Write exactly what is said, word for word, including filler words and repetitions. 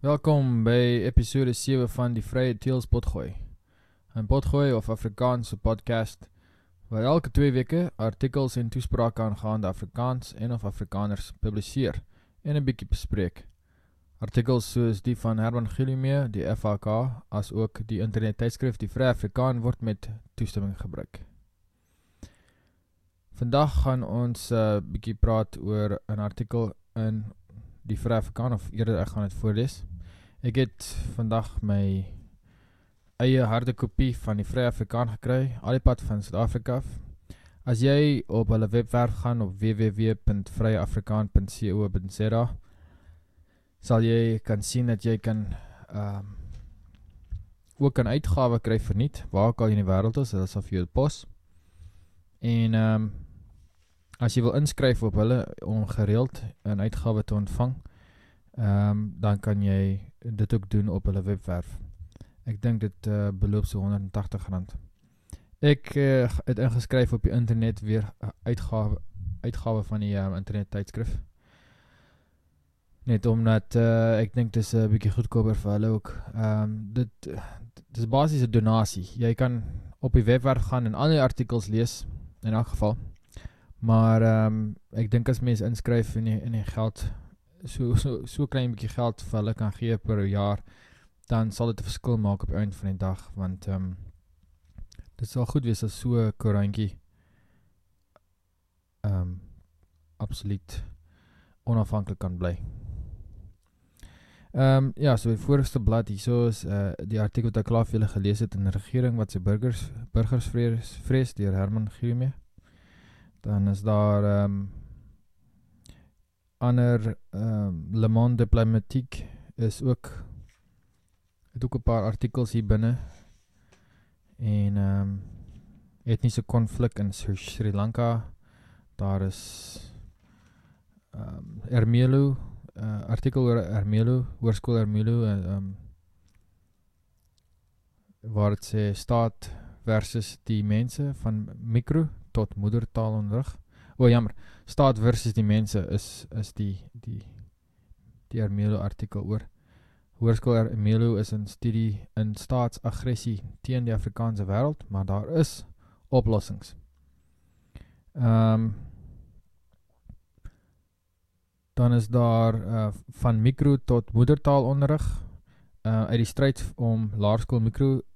Welkom by episode sewe van die Vrye Teels Potgooi. Een potgooi of Afrikaanse podcast, waar elke twee weke artikels en toesprake aangaande Afrikaans en of Afrikaners publiseer en een bykie bespreek. Artikels soos die van Herman Gillumee, die F A K, as ook die internet tydskrif Die Vrye Afrikaan word met toestemming gebruik. Vandag gaan ons uh, bykie praat oor een artikel in Die Vrye Afrikaan, of eerder ek gaan het voorlees. Ek het vandag my eie harde kopie van Die Vrye Afrikaan gekry, al die pad van Suid-Afrika af. As jy op hulle webwerf gaan op w w w punt vrye afrikaan punt co punt za, sal jy kan sien dat jy kan um, ook een uitgawe kry verniet, waar ook al in die wêreld is, dat sal vir jou pos. En um, as jy wil inskryf op hulle om gereeld een uitgawe te ontvang, um, dan kan jy dit ook doen op hulle webwerf. Ek dink dit uh, beloop so honderd en tachtig rand. Ek uh, het ingeskryf op die internet weer uh, uitgawe, uitgawe van die uh, internet tydskrif. Net omdat uh, ek dink dit is een bykie goedkoper vir hulle ook. Um, dit, dit is basis een donasie. Jy kan op die webwerf gaan en al die artikels lees, in elk geval. Maar um, ek dink as mens inskryf en die, en die geld, so, so, so klein bykie geld vir hulle kan gee per jaar, dan sal dit 'n verskil maak op die eind van die dag, want um, dit sal goed wees as so 'n koerantjie um, absoluut onafhanklik kan bly. Um, ja, so die voorste blad hierso is uh, die artikel wat ek klaar vir julle gelees het in die regering wat sy burgers, burgers vrees, vrees deur Herman Gillumee. Dan is daar um, ander um, Le Monde Diplomatique is ook het ook 'n paar artikels hier binne en um, etniese konflik in Sri Lanka. Daar is um, Ermelo, uh, artikel oor Ermelo, hoërskool Ermelo, um, waar het sê staat versus die mense van mikro tot moedertaalonderrig. O, jammer, staat versus die mense is, is die, die, die Ermelo artikel oor. Hoërskool Ermelo is een studie in staatsaggressie teen die Afrikaanse wêreld, maar daar is oplossings. Um, dan is daar uh, van mikro tot moedertaalonderrig, uh, uit die stryd om laerskool mikro